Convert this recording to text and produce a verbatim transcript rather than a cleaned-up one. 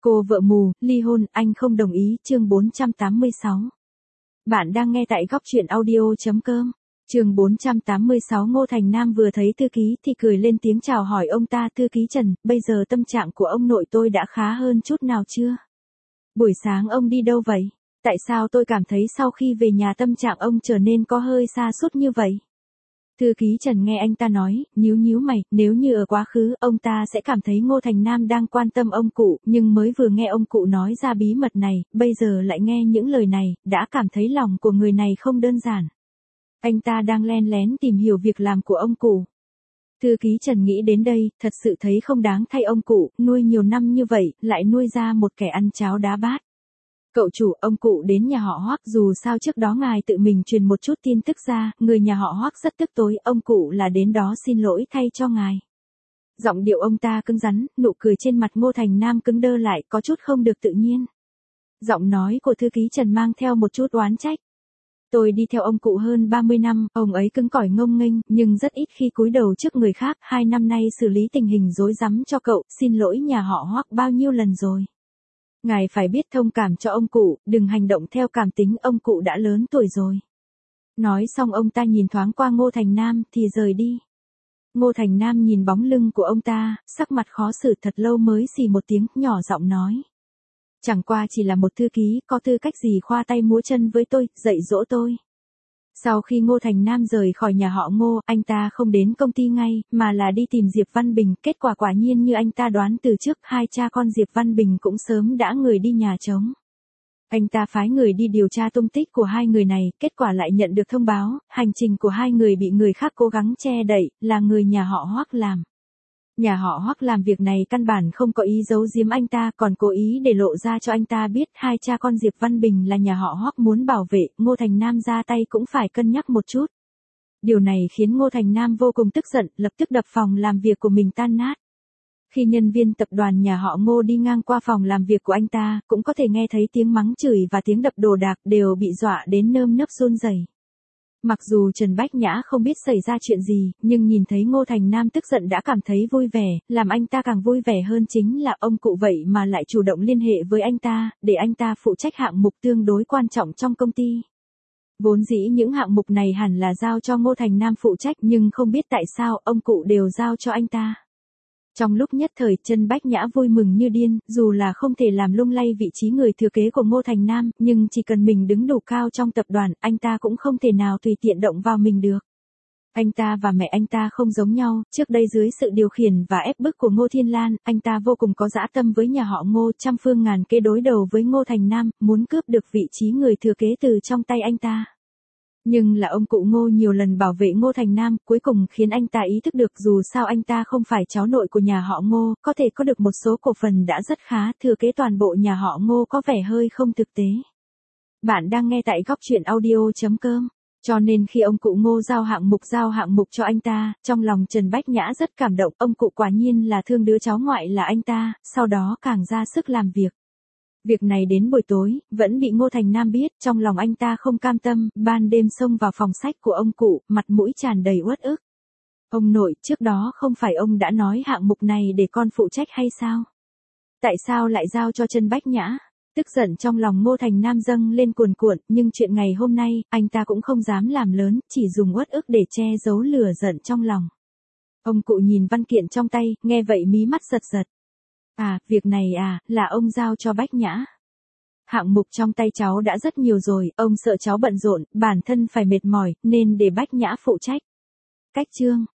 Cô vợ mù, ly hôn, anh không đồng ý, chương bốn trăm tám mươi sáu. Bạn đang nghe tại góc truyện audio chấm com. Chương bốn trăm tám mươi sáu. Ngô Thành Nam vừa thấy thư ký thì cười lên tiếng chào hỏi ông ta. Thư ký Trần, bây giờ tâm trạng của ông nội tôi đã khá hơn chút nào chưa? Buổi sáng ông đi đâu vậy? Tại sao tôi cảm thấy sau khi về nhà tâm trạng ông trở nên có hơi sa sút như vậy? Thư ký Trần nghe anh ta nói, nhíu nhíu mày, nếu như ở quá khứ ông ta sẽ cảm thấy Ngô Thành Nam đang quan tâm ông cụ, nhưng mới vừa nghe ông cụ nói ra bí mật này, bây giờ lại nghe những lời này, đã cảm thấy lòng của người này không đơn giản. Anh ta đang len lén tìm hiểu việc làm của ông cụ. Thư ký Trần nghĩ đến đây, thật sự thấy không đáng thay ông cụ, nuôi nhiều năm như vậy, lại nuôi ra một kẻ ăn cháo đá bát. Cậu chủ, ông cụ đến nhà họ Hoắc, dù sao trước đó ngài tự mình truyền một chút tin tức ra, người nhà họ Hoắc rất tức tối, ông cụ là đến đó xin lỗi thay cho ngài. Giọng điệu ông ta cứng rắn, nụ cười trên mặt Ngô Thành Nam cứng đơ lại, có chút không được tự nhiên. Giọng nói của thư ký Trần mang theo một chút oán trách. Tôi đi theo ông cụ hơn ba mươi năm, ông ấy cứng cỏi ngông nghênh, nhưng rất ít khi cúi đầu trước người khác, hai năm nay xử lý tình hình rối rắm cho cậu, xin lỗi nhà họ Hoắc bao nhiêu lần rồi. Ngài phải biết thông cảm cho ông cụ, đừng hành động theo cảm tính, ông cụ đã lớn tuổi rồi. Nói xong ông ta nhìn thoáng qua Ngô Thành Nam thì rời đi. Ngô Thành Nam nhìn bóng lưng của ông ta, sắc mặt khó xử, thật lâu mới xì một tiếng, nhỏ giọng nói. Chẳng qua chỉ là một thư ký, có tư cách gì khoa tay múa chân với tôi, dạy dỗ tôi. Sau khi Ngô Thành Nam rời khỏi nhà họ Ngô, anh ta không đến công ty ngay, mà là đi tìm Diệp Văn Bình, kết quả quả nhiên như anh ta đoán từ trước, hai cha con Diệp Văn Bình cũng sớm đã người đi nhà trống. Anh ta phái người đi điều tra tung tích của hai người này, kết quả lại nhận được thông báo, hành trình của hai người bị người khác cố gắng che đậy, là người nhà họ Hoắc làm. Nhà họ Hoắc làm việc này căn bản không có ý giấu giếm anh ta, còn cố ý để lộ ra cho anh ta biết hai cha con Diệp Văn Bình là nhà họ Hoắc muốn bảo vệ, Ngô Thành Nam ra tay cũng phải cân nhắc một chút. Điều này khiến Ngô Thành Nam vô cùng tức giận, lập tức đập phòng làm việc của mình tan nát. Khi nhân viên tập đoàn nhà họ Ngô đi ngang qua phòng làm việc của anh ta, cũng có thể nghe thấy tiếng mắng chửi và tiếng đập đồ đạc, đều bị dọa đến nơm nớp run rẩy. Mặc dù Trần Bách Nhã không biết xảy ra chuyện gì, nhưng nhìn thấy Ngô Thành Nam tức giận đã cảm thấy vui vẻ, làm anh ta càng vui vẻ hơn chính là ông cụ vậy mà lại chủ động liên hệ với anh ta, để anh ta phụ trách hạng mục tương đối quan trọng trong công ty. Vốn dĩ những hạng mục này hẳn là giao cho Ngô Thành Nam phụ trách, nhưng không biết tại sao ông cụ đều giao cho anh ta. Trong lúc nhất thời, Trần Bách Nhã vui mừng như điên, dù là không thể làm lung lay vị trí người thừa kế của Ngô Thành Nam, nhưng chỉ cần mình đứng đủ cao trong tập đoàn, anh ta cũng không thể nào tùy tiện động vào mình được. Anh ta và mẹ anh ta không giống nhau, trước đây dưới sự điều khiển và ép bức của Ngô Thiên Lan, anh ta vô cùng có dã tâm với nhà họ Ngô, trăm phương ngàn kế đối đầu với Ngô Thành Nam, muốn cướp được vị trí người thừa kế từ trong tay anh ta. Nhưng là ông cụ Ngô nhiều lần bảo vệ Ngô Thành Nam, cuối cùng khiến anh ta ý thức được dù sao anh ta không phải cháu nội của nhà họ Ngô, có thể có được một số cổ phần đã rất khá, thừa kế toàn bộ nhà họ Ngô có vẻ hơi không thực tế. Bạn đang nghe tại góc truyện audio chấm com. Cho nên khi ông cụ Ngô giao hạng mục giao hạng mục cho anh ta, trong lòng Trần Bách Nhã rất cảm động, ông cụ quả nhiên là thương đứa cháu ngoại là anh ta, sau đó càng ra sức làm việc. Việc này đến buổi tối, vẫn bị Ngô Thành Nam biết, trong lòng anh ta không cam tâm, ban đêm xông vào phòng sách của ông cụ, mặt mũi tràn đầy uất ức. Ông nội, trước đó không phải ông đã nói hạng mục này để con phụ trách hay sao? Tại sao lại giao cho Trần Bách Nhã? Tức giận trong lòng Ngô Thành Nam dâng lên cuồn cuộn, nhưng chuyện ngày hôm nay, anh ta cũng không dám làm lớn, chỉ dùng uất ức để che giấu lửa giận trong lòng. Ông cụ nhìn văn kiện trong tay, nghe vậy mí mắt giật giật. À, việc này à, là ông giao cho Bách Nhã. Hạng mục trong tay cháu đã rất nhiều rồi, ông sợ cháu bận rộn, bản thân phải mệt mỏi, nên để Bách Nhã phụ trách. Cách chương.